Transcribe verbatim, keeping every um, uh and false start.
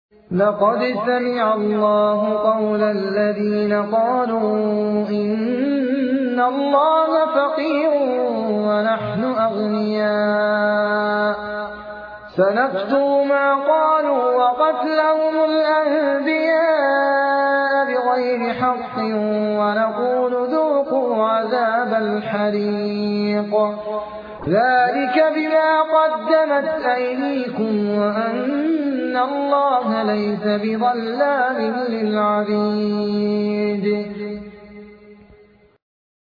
لقد سمع الله قول الذين قالوا إن الله فقير ونحن أغنياء سنكتب ما قالوا وقتلهم الأنبياء بغير حق ونقول ذوقوا عذاب الحريق ذلك بما قدمت أيديكم وأن الله ليس بظلام للعبيد